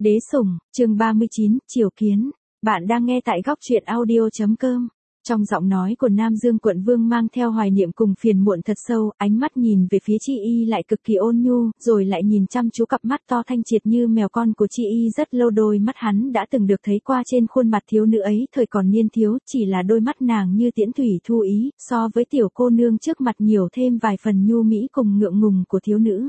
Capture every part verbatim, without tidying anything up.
Đế sủng, chương ba mươi chín, Triều Kiến. Bạn đang nghe tại góc truyện audio chấm com. Trong giọng nói của Nam Dương Quận Vương mang theo hoài niệm cùng phiền muộn thật sâu, ánh mắt nhìn về phía Chi Y lại cực kỳ ôn nhu, rồi lại nhìn chăm chú cặp mắt to thanh triệt như mèo con của Chi Y rất lâu. Đôi mắt hắn đã từng được thấy qua trên khuôn mặt thiếu nữ ấy thời còn niên thiếu, chỉ là đôi mắt nàng như tiễn thủy thu ý, so với tiểu cô nương trước mặt nhiều thêm vài phần nhu mỹ cùng ngượng ngùng của thiếu nữ.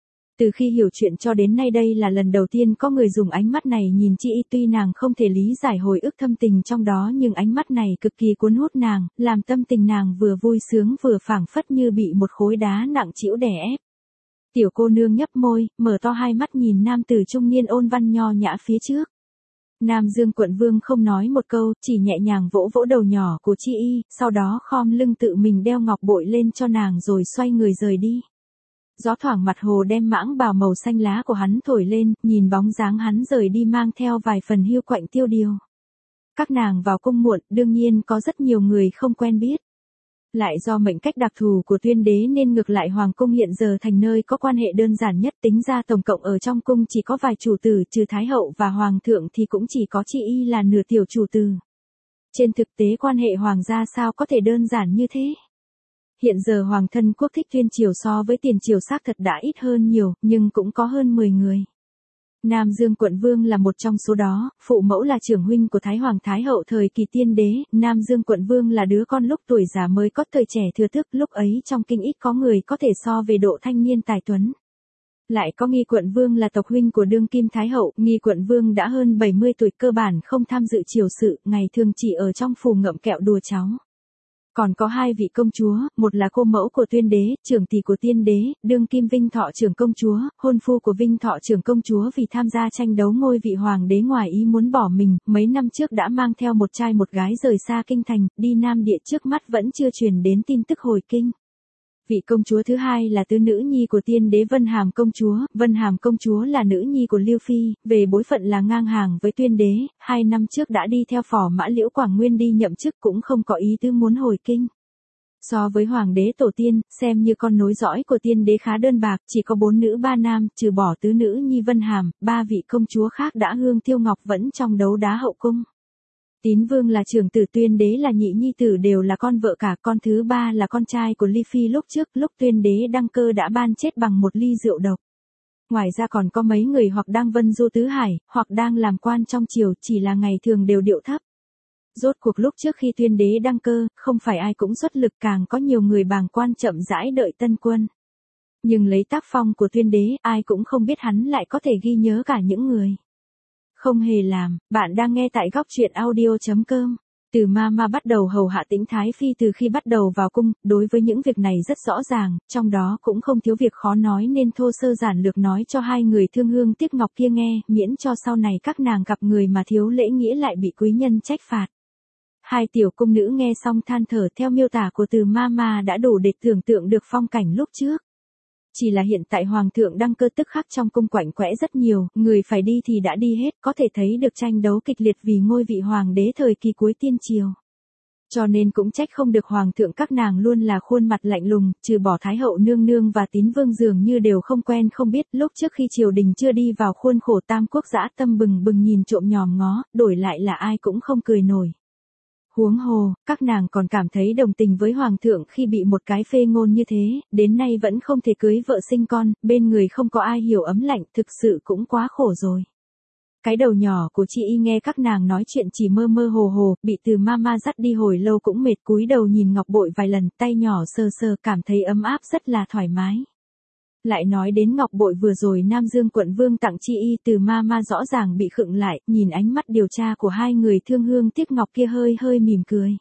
Từ khi hiểu chuyện cho đến nay đây là lần đầu tiên có người dùng ánh mắt này nhìn Chi Y, tuy nàng không thể lý giải hồi ức thâm tình trong đó nhưng ánh mắt này cực kỳ cuốn hút nàng, làm tâm tình nàng vừa vui sướng vừa phảng phất như bị một khối đá nặng trĩu đè ép. Tiểu cô nương nhấp môi, mở to hai mắt nhìn nam tử trung niên ôn văn nho nhã phía trước. Nam Dương Quận Vương không nói một câu, chỉ nhẹ nhàng vỗ vỗ đầu nhỏ của Chi Y, sau đó khom lưng tự mình đeo ngọc bội lên cho nàng rồi xoay người rời đi. Gió thoảng mặt hồ đem mãng bào màu xanh lá của hắn thổi lên, nhìn bóng dáng hắn rời đi mang theo vài phần hiu quạnh tiêu điều. Các nàng vào cung muộn, đương nhiên có rất nhiều người không quen biết. Lại do mệnh cách đặc thù của Tuyên Đế nên ngược lại hoàng cung hiện giờ thành nơi có quan hệ đơn giản nhất, tính ra tổng cộng ở trong cung chỉ có vài chủ tử, trừ Thái hậu và hoàng thượng thì cũng chỉ có Chi Y là nửa tiểu chủ tử. Trên thực tế quan hệ hoàng gia sao có thể đơn giản như thế? Hiện giờ hoàng thân quốc thích Tuyên triều so với tiền triều xác thật đã ít hơn nhiều, nhưng cũng có hơn mười người. Nam Dương Quận Vương là một trong số đó, phụ mẫu là trưởng huynh của Thái Hoàng Thái Hậu thời kỳ Tiên Đế, Nam Dương Quận Vương là đứa con lúc tuổi già mới có thời trẻ thừa thức, lúc ấy trong kinh ít có người có thể so về độ thanh niên tài tuấn. Lại có Nghi Quận Vương là tộc huynh của đương kim Thái Hậu, Nghi Quận Vương đã hơn bảy mươi tuổi, cơ bản không tham dự triều sự, ngày thường chỉ ở trong phủ ngậm kẹo đùa cháu. Còn có hai vị công chúa, một là cô mẫu của Tuyên Đế, trưởng tỷ của Tiên Đế, đương kim Vinh Thọ trưởng công chúa, hôn phu của Vinh Thọ trưởng công chúa vì tham gia tranh đấu ngôi vị hoàng đế ngoài ý muốn bỏ mình, mấy năm trước đã mang theo một trai một gái rời xa kinh thành, đi Nam Địa, trước mắt vẫn chưa truyền đến tin tức hồi kinh. Vị công chúa thứ hai là tứ nữ nhi của Tiên Đế Vân Hàm công chúa, Vân Hàm công chúa là nữ nhi của Lưu Phi, về bối phận là ngang hàng với Tuyên Đế, hai năm trước đã đi theo phò mã Liễu Quảng Nguyên đi nhậm chức, cũng không có ý tứ muốn hồi kinh. So với hoàng đế tổ tiên, xem như con nối dõi của Tiên Đế khá đơn bạc, chỉ có bốn nữ ba nam, trừ bỏ tứ nữ nhi Vân Hàm, ba vị công chúa khác đã hương tiêu ngọc vẫn trong đấu đá hậu cung. Tín Vương là trưởng tử, Tuyên Đế là nhị nhi tử, đều là con vợ cả, con thứ ba là con trai của Ly Phi lúc trước, lúc Tuyên Đế đăng cơ đã ban chết bằng một ly rượu độc. Ngoài ra còn có mấy người hoặc đang vân du tứ hải, hoặc đang làm quan trong triều, chỉ là ngày thường đều điệu thấp. Rốt cuộc lúc trước khi Tuyên Đế đăng cơ, không phải ai cũng xuất lực, càng có nhiều người bàng quan chậm rãi đợi tân quân. Nhưng lấy tác phong của Tuyên Đế, ai cũng không biết hắn lại có thể ghi nhớ cả những người không hề làm. Bạn đang nghe tại góc truyện audio chấm com. Từ Mama bắt đầu hầu hạ Tĩnh Thái Phi từ khi bắt đầu vào cung, đối với những việc này rất rõ ràng, trong đó cũng không thiếu việc khó nói nên thô sơ giản lược nói cho hai người thương hương tiếc ngọc kia nghe, miễn cho sau này các nàng gặp người mà thiếu lễ nghĩa lại bị quý nhân trách phạt. Hai tiểu cung nữ nghe xong than thở, theo miêu tả của Từ Mama đã đủ để tưởng tượng được phong cảnh lúc trước. Chỉ là hiện tại hoàng thượng đăng cơ tức khắc trong cung quạnh quẽ rất nhiều, người phải đi thì đã đi hết, có thể thấy được tranh đấu kịch liệt vì ngôi vị hoàng đế thời kỳ cuối tiên triều. Cho nên cũng trách không được hoàng thượng các nàng luôn là khuôn mặt lạnh lùng, trừ bỏ Thái hậu nương nương và Tín Vương dường như đều không quen không biết, lúc trước khi triều đình chưa đi vào khuôn khổ, tam quốc dã tâm bừng bừng nhìn trộm nhòm ngó, đổi lại là ai cũng không cười nổi. Huống hồ, các nàng còn cảm thấy đồng tình với hoàng thượng khi bị một cái phê ngôn như thế, đến nay vẫn không thể cưới vợ sinh con, bên người không có ai hiểu ấm lạnh, thực sự cũng quá khổ rồi. Cái đầu nhỏ của Chi Y nghe các nàng nói chuyện chỉ mơ mơ hồ hồ, bị Từ Mama dắt đi hồi lâu cũng mệt, cúi đầu nhìn ngọc bội vài lần, tay nhỏ sờ sờ, cảm thấy ấm áp rất là thoải mái. Lại nói đến ngọc bội vừa rồi Nam Dương Quận Vương tặng Chi Y, Từ Mama rõ ràng bị khựng lại, nhìn ánh mắt điều tra của hai người thương hương tiếc ngọc kia hơi hơi mỉm cười.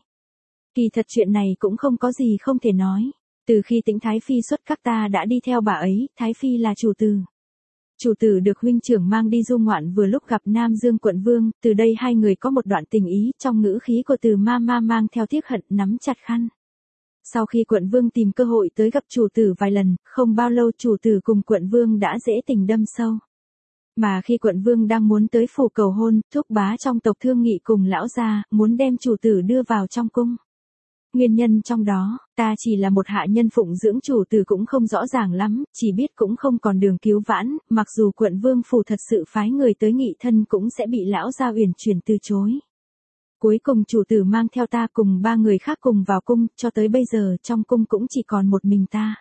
Kỳ thật chuyện này cũng không có gì không thể nói. Từ khi Tĩnh Thái Phi xuất các ta đã đi theo bà ấy, Thái Phi là chủ tử. Chủ tử được huynh trưởng mang đi du ngoạn vừa lúc gặp Nam Dương Quận Vương, từ đây hai người có một đoạn tình ý, trong ngữ khí của Từ Mama mang theo tiếc hận, nắm chặt khăn. Sau khi Quận Vương tìm cơ hội tới gặp chủ tử vài lần, không bao lâu chủ tử cùng Quận Vương đã dễ tình đâm sâu. Mà khi Quận Vương đang muốn tới phủ cầu hôn, thúc bá trong tộc thương nghị cùng lão gia, muốn đem chủ tử đưa vào trong cung. Nguyên nhân trong đó, ta chỉ là một hạ nhân phụng dưỡng chủ tử cũng không rõ ràng lắm, chỉ biết cũng không còn đường cứu vãn, mặc dù quận vương phủ thật sự phái người tới nghị thân cũng sẽ bị lão gia Uyển Chuyển từ chối. Cuối cùng chủ tử mang theo ta cùng ba người khác cùng vào cung, cho tới bây giờ trong cung cũng chỉ còn một mình ta.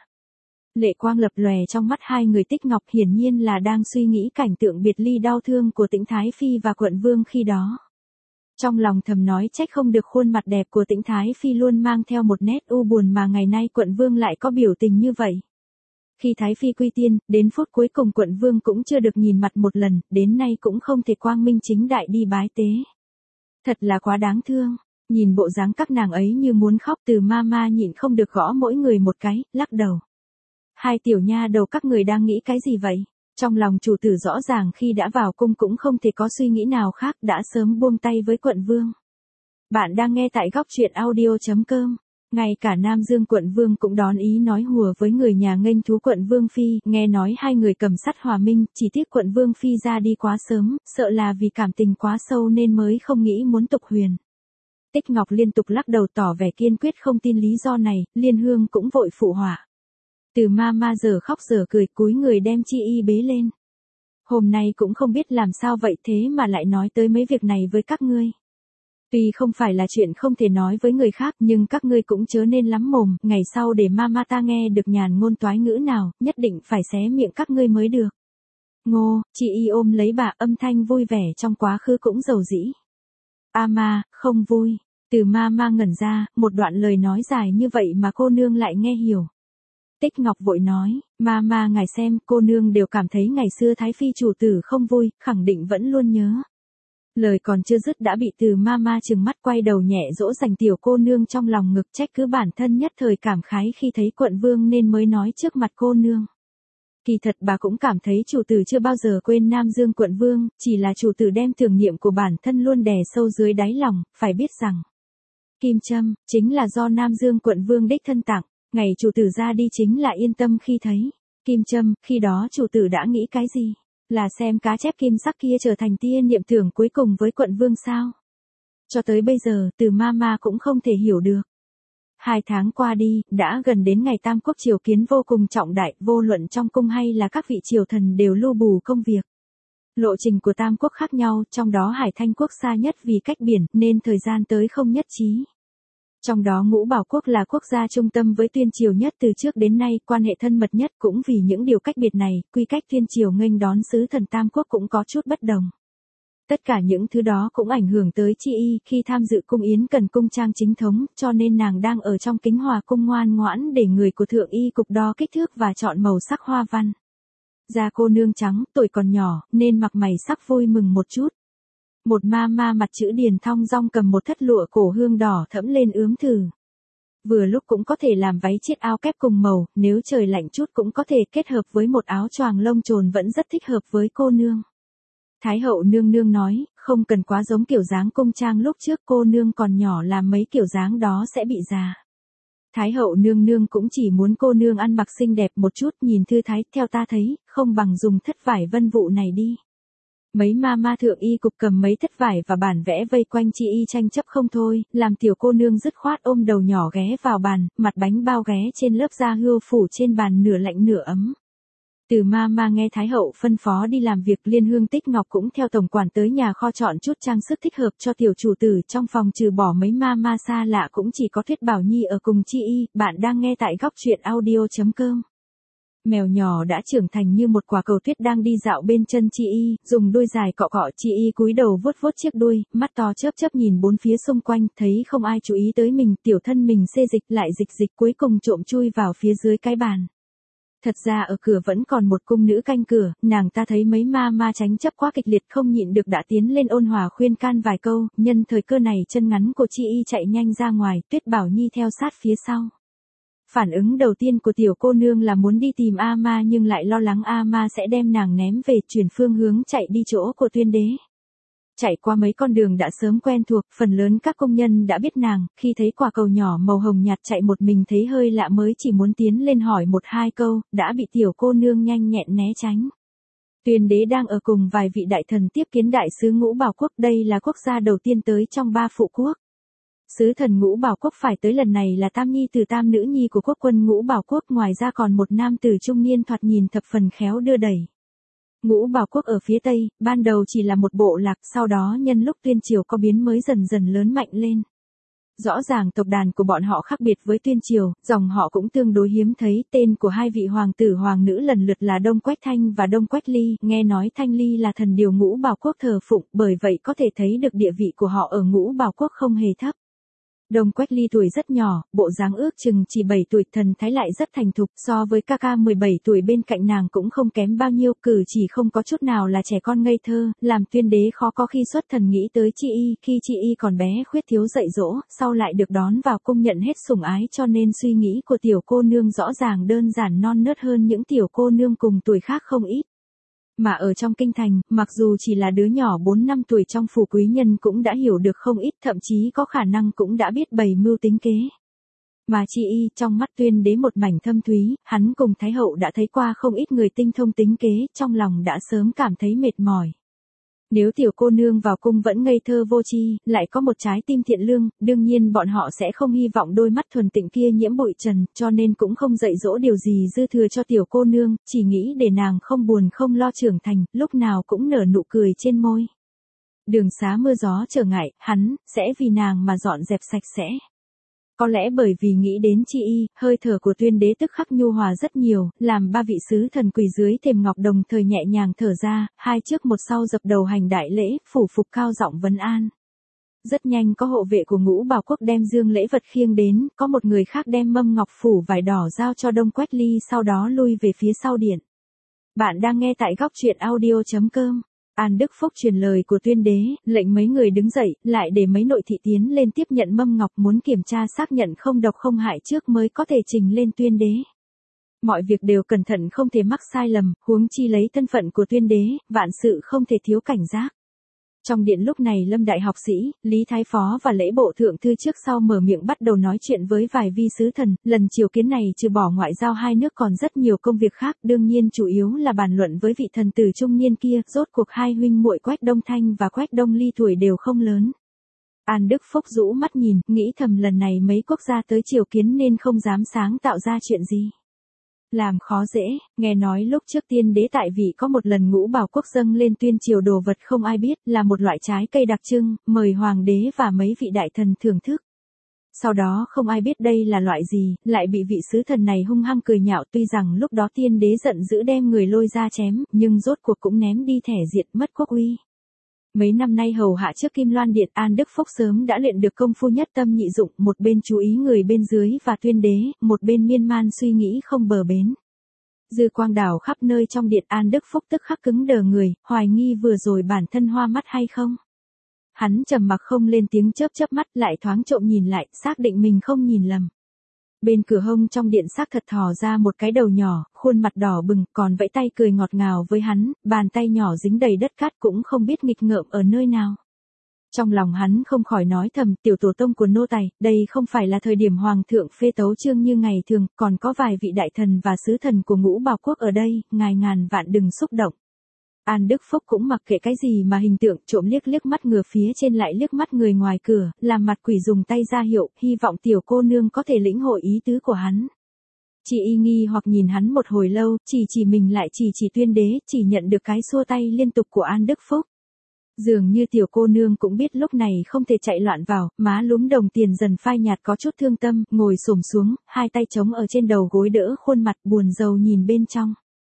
Lệ quang lập lòe trong mắt hai người. Tích Ngọc hiển nhiên là đang suy nghĩ cảnh tượng biệt ly đau thương của Tĩnh Thái Phi và quận vương khi đó. Trong lòng thầm nói trách không được khuôn mặt đẹp của Tĩnh Thái Phi luôn mang theo một nét u buồn mà ngày nay quận vương lại có biểu tình như vậy. Khi Thái Phi quy tiên, đến phút cuối cùng quận vương cũng chưa được nhìn mặt một lần, đến nay cũng không thể quang minh chính đại đi bái tế. Thật là quá đáng thương, nhìn bộ dáng các nàng ấy như muốn khóc. Từ ma ma nhịn không được gõ mỗi người một cái, lắc đầu. Hai tiểu nha đầu các người đang nghĩ cái gì vậy? Trong lòng chủ tử rõ ràng khi đã vào cung cũng không thể có suy nghĩ nào khác, đã sớm buông tay với quận vương. Bạn đang nghe tại góc truyện audio chấm com. Ngay cả Nam Dương quận vương cũng đón ý nói hùa với người nhà nghênh thú quận vương phi, nghe nói hai người cầm sắt hòa minh, chỉ tiếc quận vương phi ra đi quá sớm, sợ là vì cảm tình quá sâu nên mới không nghĩ muốn tục huyền. Tích Ngọc liên tục lắc đầu tỏ vẻ kiên quyết không tin lý do này, Liên Hương cũng vội phụ họa. Từ ma ma giờ khóc giờ cười cúi người đem Chi Y bế lên. Hôm nay cũng không biết làm sao vậy thế mà lại nói tới mấy việc này với các ngươi. Tuy không phải là chuyện không thể nói với người khác nhưng các ngươi cũng chớ nên lắm mồm, ngày sau để ma ma ta nghe được nhàn ngôn toái ngữ nào, nhất định phải xé miệng các ngươi mới được. Ngô, Chi Y ôm lấy bà, âm thanh vui vẻ trong quá khứ cũng dầu dĩ. A ma, không vui. Từ ma ma ngẩn ra, một đoạn lời nói dài như vậy mà cô nương lại nghe hiểu. Tích Ngọc vội nói, ma ma ngài xem, cô nương đều cảm thấy ngày xưa Thái Phi chủ tử không vui, khẳng định vẫn luôn nhớ. Lời còn chưa dứt đã bị từ ma ma trừng mắt quay đầu nhẹ dỗ dành tiểu cô nương trong lòng ngực, trách cứ bản thân nhất thời cảm khái khi thấy quận vương nên mới nói trước mặt cô nương. Kỳ thật bà cũng cảm thấy chủ tử chưa bao giờ quên Nam Dương quận vương, chỉ là chủ tử đem tưởng niệm của bản thân luôn đè sâu dưới đáy lòng, phải biết rằng kim châm chính là do Nam Dương quận vương đích thân tặng. Ngày chủ tử ra đi chính là yên tâm khi thấy kim châm, khi đó chủ tử đã nghĩ cái gì? Là xem cá chép kim sắc kia trở thành tia niệm tưởng cuối cùng với quận vương sao? Cho tới bây giờ, từ ma ma cũng không thể hiểu được. Hai tháng qua đi, đã gần đến ngày Tam Quốc triều kiến vô cùng trọng đại, vô luận trong cung hay là các vị triều thần đều lưu bù công việc. Lộ trình của Tam Quốc khác nhau, trong đó Hải Thanh Quốc xa nhất vì cách biển, nên thời gian tới không nhất trí. Trong đó Ngũ Bảo Quốc là quốc gia trung tâm với Tuyên Triều nhất từ trước đến nay, quan hệ thân mật nhất. Cũng vì những điều cách biệt này, quy cách Tuyên Triều nghênh đón sứ thần Tam Quốc cũng có chút bất đồng. Tất cả những thứ đó cũng ảnh hưởng tới Chi Y, khi tham dự cung yến cần cung trang chính thống, cho nên nàng đang ở trong Kính Hòa cung ngoan ngoãn để người của thượng y cục đo kích thước và chọn màu sắc hoa văn. Da cô nương trắng, tuổi còn nhỏ, nên mặc mày sắc vui mừng một chút. Một ma ma mặt chữ điền thong dong cầm một thất lụa cổ hương đỏ thẫm lên ướm thử. Vừa lúc cũng có thể làm váy chiết áo kép cùng màu, nếu trời lạnh chút cũng có thể kết hợp với một áo choàng lông trồn vẫn rất thích hợp với cô nương. Thái hậu nương nương nói, không cần quá giống kiểu dáng cung trang lúc trước, cô nương còn nhỏ làm mấy kiểu dáng đó sẽ bị già. Thái hậu nương nương cũng chỉ muốn cô nương ăn mặc xinh đẹp một chút, nhìn thư thái, theo ta thấy, không bằng dùng thất vải vân vụ này đi. Mấy ma ma thượng y cục cầm mấy thất vải và bản vẽ vây quanh Chi Y tranh chấp không thôi, làm tiểu cô nương dứt khoát ôm đầu nhỏ ghé vào bàn, mặt bánh bao ghé trên lớp da hươu phủ trên bàn nửa lạnh nửa ấm. Từ ma ma nghe Thái hậu phân phó đi làm việc, Liên Hương Tích Ngọc cũng theo tổng quản tới nhà kho chọn chút trang sức thích hợp cho tiểu chủ tử. Trong phòng trừ bỏ mấy ma ma xa lạ cũng chỉ có Thuyết Bảo Nhi ở cùng Chi Y. Bạn đang nghe tại góc truyện audio chấm com. Mèo nhỏ đã trưởng thành như một quả cầu tuyết đang đi dạo bên chân Chi Y, dùng đuôi dài cọ cọ. Chi Y cúi đầu vuốt vuốt chiếc đuôi, mắt to chớp chớp nhìn bốn phía xung quanh, thấy không ai chú ý tới mình, tiểu thân mình xê dịch lại dịch dịch, cuối cùng trộm chui vào phía dưới cái bàn. Thật ra ở cửa vẫn còn một cung nữ canh cửa, nàng ta thấy mấy ma ma tranh chấp quá kịch liệt không nhịn được đã tiến lên ôn hòa khuyên can vài câu, nhân thời cơ này chân ngắn của Chi Y chạy nhanh ra ngoài, Tuyết Bảo Nhi theo sát phía sau. Phản ứng đầu tiên của tiểu cô nương là muốn đi tìm A Ma nhưng lại lo lắng A Ma sẽ đem nàng ném về, chuyển phương hướng chạy đi chỗ của Tuyên đế. Chạy qua mấy con đường đã sớm quen thuộc, phần lớn các công nhân đã biết nàng, khi thấy quả cầu nhỏ màu hồng nhạt chạy một mình thấy hơi lạ mới chỉ muốn tiến lên hỏi một hai câu, đã bị tiểu cô nương nhanh nhẹn né tránh. Tuyên đế đang ở cùng vài vị đại thần tiếp kiến đại sứ Ngũ Bảo Quốc, đây là quốc gia đầu tiên tới trong ba phụ quốc. Sứ thần Ngũ Bảo Quốc phải tới lần này là tam nhi từ tam nữ nhi của quốc quân Ngũ Bảo Quốc, ngoài ra còn một nam tử trung niên thoạt nhìn thập phần khéo đưa đẩy. Ngũ Bảo Quốc ở phía tây, ban đầu chỉ là một bộ lạc, sau đó nhân lúc Tuyên Triều có biến mới dần dần lớn mạnh lên. Rõ ràng tộc đàn của bọn họ khác biệt với Tuyên Triều, dòng họ cũng tương đối hiếm thấy, tên của hai vị hoàng tử hoàng nữ lần lượt là Đông Quách Thanh và Đông Quách Ly, nghe nói Thanh Ly là thần điều Ngũ Bảo Quốc thờ phụng, bởi vậy có thể thấy được địa vị của họ ở Ngũ Bảo Quốc không hề thấp. Đông Quách Ly tuổi rất nhỏ, bộ dáng ước chừng chỉ bảy tuổi, thần thái lại rất thành thục, so với ca ca mười bảy tuổi bên cạnh nàng cũng không kém bao nhiêu, cử chỉ không có chút nào là trẻ con ngây thơ, làm Tuyên đế khó có khi xuất thần nghĩ tới Chi Y, khi Chi Y còn bé khuyết thiếu dạy dỗ, sau lại được đón vào cung nhận hết sủng ái, cho nên suy nghĩ của tiểu cô nương rõ ràng đơn giản non nớt hơn những tiểu cô nương cùng tuổi khác không ít. Mà ở trong kinh thành, mặc dù chỉ là đứa nhỏ bốn năm tuổi trong phủ quý nhân cũng đã hiểu được không ít, thậm chí có khả năng cũng đã biết bày mưu tính kế. Mà Chi Y trong mắt Tuyên đế một mảnh thâm thúy, hắn cùng Thái hậu đã thấy qua không ít người tinh thông tính kế, trong lòng đã sớm cảm thấy mệt mỏi. Nếu tiểu cô nương vào cung vẫn ngây thơ vô tri, lại có một trái tim thiện lương, đương nhiên bọn họ sẽ không hy vọng đôi mắt thuần tịnh kia nhiễm bụi trần, cho nên cũng không dạy dỗ điều gì dư thừa cho tiểu cô nương, chỉ nghĩ để nàng không buồn không lo trưởng thành, lúc nào cũng nở nụ cười trên môi. Đường xá mưa gió trở ngại, hắn sẽ vì nàng mà dọn dẹp sạch sẽ. Có lẽ bởi vì nghĩ đến Chi Y, hơi thở của Tuyên đế tức khắc nhu hòa rất nhiều, làm ba vị sứ thần quỳ dưới thềm ngọc đồng thời nhẹ nhàng thở ra, hai trước một sau dập đầu hành đại lễ, phủ phục cao giọng vấn an. Rất nhanh có hộ vệ của Ngũ Bảo Quốc đem dương lễ vật khiêng đến, có một người khác đem mâm ngọc phủ vải đỏ giao cho Đông Quách Ly, sau đó lui về phía sau điện. Bạn đang nghe tại góc truyện audio chấm com. An Đức Phúc truyền lời của Tuyên đế, lệnh mấy người đứng dậy, lại để mấy nội thị tiến lên tiếp nhận mâm ngọc, muốn kiểm tra xác nhận không độc không hại trước mới có thể trình lên Tuyên đế. Mọi việc đều cẩn thận không thể mắc sai lầm, huống chi lấy thân phận của Tuyên đế, vạn sự không thể thiếu cảnh giác. Trong điện lúc này Lâm đại học sĩ, Lý Thái Phó và lễ bộ thượng thư trước sau mở miệng bắt đầu nói chuyện với vài vi sứ thần, lần triều kiến này trừ bỏ ngoại giao hai nước còn rất nhiều công việc khác, đương nhiên chủ yếu là bàn luận với vị thần tử trung niên kia, rốt cuộc hai huynh muội Quách Đông Thanh và Quách Đông Ly tuổi đều không lớn. An Đức Phúc rũ mắt nhìn, nghĩ thầm lần này mấy quốc gia tới triều kiến nên không dám sáng tạo ra chuyện gì. Làm khó dễ, nghe nói lúc trước Tiên đế tại vị có một lần Ngũ Bảo Quốc dâng lên Tuyên triều đồ vật không ai biết, là một loại trái cây đặc trưng, mời hoàng đế và mấy vị đại thần thưởng thức. Sau đó không ai biết đây là loại gì, lại bị vị sứ thần này hung hăng cười nhạo, tuy rằng lúc đó Tiên đế giận dữ đem người lôi ra chém, nhưng rốt cuộc cũng ném đi thẻ diệt mất quốc uy. Mấy năm nay hầu hạ trước Kim Loan Điện, An Đức Phúc sớm đã luyện được công phu nhất tâm nhị dụng, một bên chú ý người bên dưới và Tuyên đế, một bên miên man suy nghĩ không bờ bến. Dư quang đảo khắp nơi trong điện, An Đức Phúc tức khắc cứng đờ người, hoài nghi vừa rồi bản thân hoa mắt hay không. Hắn trầm mặc không lên tiếng, chớp chớp mắt, lại thoáng trộm nhìn lại, xác định mình không nhìn lầm. Bên cửa hông trong điện xác thật thò ra một cái đầu nhỏ, khuôn mặt đỏ bừng, còn vẫy tay cười ngọt ngào với hắn, bàn tay nhỏ dính đầy đất cát cũng không biết nghịch ngợm ở nơi nào. Trong lòng hắn không khỏi nói thầm, tiểu tổ tông của nô tài, đây không phải là thời điểm hoàng thượng phê tấu chương như ngày thường, còn có vài vị đại thần và sứ thần của Ngũ Bảo Quốc ở đây, ngài ngàn vạn đừng xúc động. An Đức Phúc cũng mặc kệ cái gì mà hình tượng, trộm liếc liếc mắt ngừa phía trên lại liếc mắt người ngoài cửa, làm mặt quỷ dùng tay ra hiệu, hy vọng tiểu cô nương có thể lĩnh hội ý tứ của hắn. Chị y nghi hoặc nhìn hắn một hồi lâu, chỉ chỉ mình lại chỉ chỉ Tuyên đế, chỉ nhận được cái xua tay liên tục của An Đức Phúc. Dường như tiểu cô nương cũng biết lúc này không thể chạy loạn vào, má lúm đồng tiền dần phai nhạt có chút thương tâm, ngồi xổm xuống, hai tay chống ở trên đầu gối đỡ khuôn mặt buồn rầu nhìn bên trong.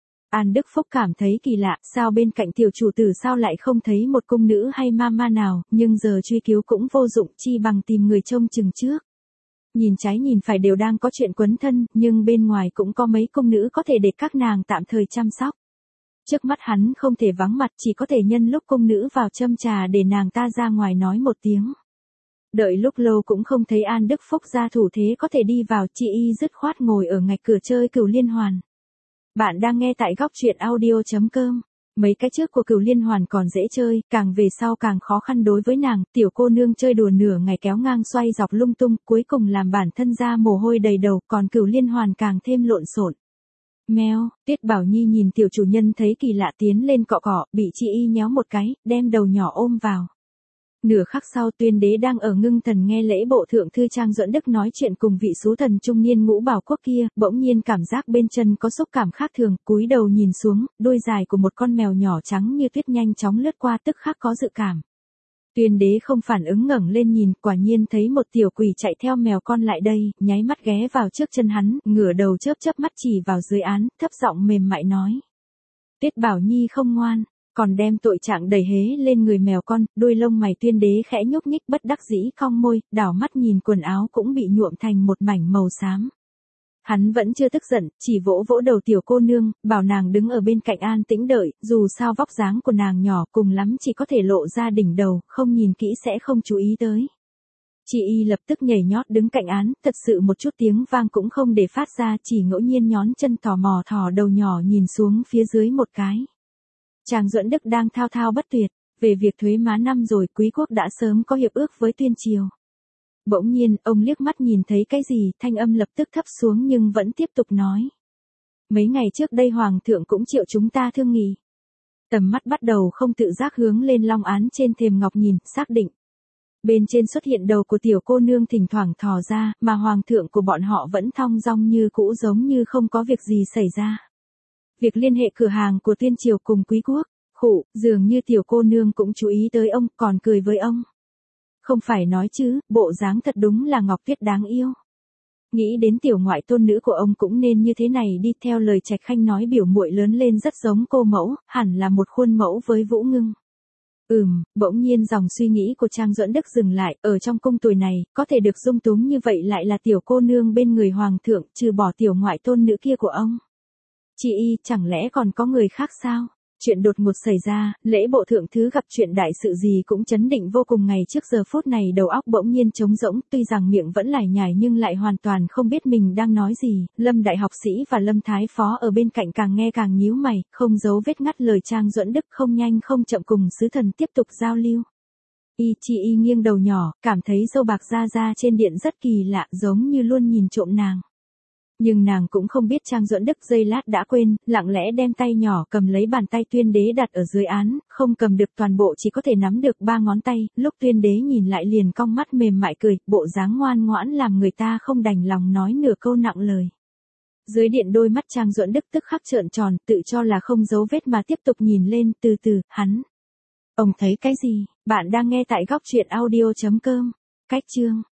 An Đức Phúc cảm thấy kỳ lạ, sao bên cạnh tiểu chủ tử sao lại không thấy một cung nữ hay ma ma nào, nhưng giờ truy cứu cũng vô dụng, chi bằng tìm người trông chừng trước. Nhìn trái nhìn phải đều đang có chuyện quấn thân, nhưng bên ngoài cũng có mấy cung nữ có thể để các nàng tạm thời chăm sóc. Trước mắt hắn không thể vắng mặt, chỉ có thể nhân lúc cung nữ vào châm trà để nàng ta ra ngoài nói một tiếng. Đợi lúc lâu cũng không thấy An Đức Phúc ra thủ thế có thể đi vào, chị y dứt khoát ngồi ở ngạch cửa chơi Cửu Liên Hoàn. Bạn đang nghe tại góc truyện audio chấm com. Mấy cái trước của Cửu Liên Hoàn còn dễ chơi, càng về sau càng khó khăn đối với nàng, tiểu cô nương chơi đùa nửa ngày kéo ngang xoay dọc lung tung, cuối cùng làm bản thân ra mồ hôi đầy đầu, còn Cửu Liên Hoàn càng thêm lộn xộn. Mèo, Tiết Bảo Nhi nhìn tiểu chủ nhân thấy kỳ lạ tiến lên cọ cọ, bị chị y nhéo một cái, đem đầu nhỏ ôm vào. Nửa khắc sau Tuyên đế đang ở ngưng thần nghe lễ bộ thượng thư Trang Duẫn Đức nói chuyện cùng vị sú thần trung niên ngũ bảo quốc kia, bỗng nhiên cảm giác bên chân có xúc cảm khác thường, cúi đầu nhìn xuống, đuôi dài của một con mèo nhỏ trắng như tuyết nhanh chóng lướt qua tức khắc có dự cảm. Tuyên đế không phản ứng ngẩng lên nhìn, quả nhiên thấy một tiểu quỷ chạy theo mèo con lại đây, nháy mắt ghé vào trước chân hắn, ngửa đầu chớp chớp mắt chỉ vào dưới án, thấp giọng mềm mại nói. Tuyết Bảo Nhi không ngoan, còn đem tội trạng đẩy hế lên người mèo con, đuôi lông mày Tuyên đế khẽ nhúc nhích bất đắc dĩ cong môi, đảo mắt nhìn quần áo cũng bị nhuộm thành một mảnh màu xám. Hắn vẫn chưa tức giận, chỉ vỗ vỗ đầu tiểu cô nương, bảo nàng đứng ở bên cạnh an tĩnh đợi, dù sao vóc dáng của nàng nhỏ cùng lắm chỉ có thể lộ ra đỉnh đầu, không nhìn kỹ sẽ không chú ý tới. Chị y lập tức nhảy nhót đứng cạnh án, thật sự một chút tiếng vang cũng không để phát ra, chỉ ngẫu nhiên nhón chân tò mò thò đầu nhỏ nhìn xuống phía dưới một cái. Trang Duẫn Đức đang thao thao bất tuyệt, về việc thuế má năm rồi quý quốc đã sớm có hiệp ước với Tuyên triều. Bỗng nhiên, ông liếc mắt nhìn thấy cái gì, thanh âm lập tức thấp xuống nhưng vẫn tiếp tục nói. Mấy ngày trước đây Hoàng thượng cũng triệu chúng ta thương nghị. Tầm mắt bắt đầu không tự giác hướng lên long án trên thềm ngọc nhìn, xác định. Bên trên xuất hiện đầu của tiểu cô nương thỉnh thoảng thò ra, mà Hoàng thượng của bọn họ vẫn thong dong như cũ giống như không có việc gì xảy ra. Việc liên hệ cửa hàng của Tuyên triều cùng quý quốc, khụ, dường như tiểu cô nương cũng chú ý tới ông, còn cười với ông. Không phải nói chứ, bộ dáng thật đúng là Ngọc Tuyết đáng yêu. Nghĩ đến tiểu ngoại tôn nữ của ông cũng nên như thế này đi, theo lời Trạch Khanh nói biểu muội lớn lên rất giống cô mẫu, hẳn là một khuôn mẫu với Vũ Ngưng. Ừm, bỗng nhiên dòng suy nghĩ của Trang Duẫn Đức dừng lại, ở trong cung tuổi này, có thể được dung túng như vậy lại là tiểu cô nương bên người Hoàng thượng, trừ bỏ tiểu ngoại tôn nữ kia của ông. Chị y, chẳng lẽ còn có người khác sao? Chuyện đột ngột xảy ra, lễ bộ thượng thứ gặp chuyện đại sự gì cũng chấn định vô cùng, ngày trước giờ phút này đầu óc bỗng nhiên trống rỗng, tuy rằng miệng vẫn lải nhải nhưng lại hoàn toàn không biết mình đang nói gì. Lâm đại học sĩ và Lâm thái phó ở bên cạnh càng nghe càng nhíu mày, không giấu vết ngắt lời Trang Duẫn Đức, không nhanh không chậm cùng sứ thần tiếp tục giao lưu. Y Chi Y nghiêng đầu nhỏ, cảm thấy dâu bạc da da trên điện rất kỳ lạ, giống như luôn nhìn trộm nàng. Nhưng nàng cũng không biết Trang Duẫn Đức giây lát đã quên, lặng lẽ đem tay nhỏ cầm lấy bàn tay Tuyên đế đặt ở dưới án, không cầm được toàn bộ chỉ có thể nắm được ba ngón tay, lúc Tuyên đế nhìn lại liền cong mắt mềm mại cười, bộ dáng ngoan ngoãn làm người ta không đành lòng nói nửa câu nặng lời. Dưới điện đôi mắt Trang Duẫn Đức tức khắc trợn tròn, tự cho là không giấu vết mà tiếp tục nhìn lên, từ từ, hắn. Ông thấy cái gì? Bạn đang nghe tại góc truyện audio chấm com. Cách chương.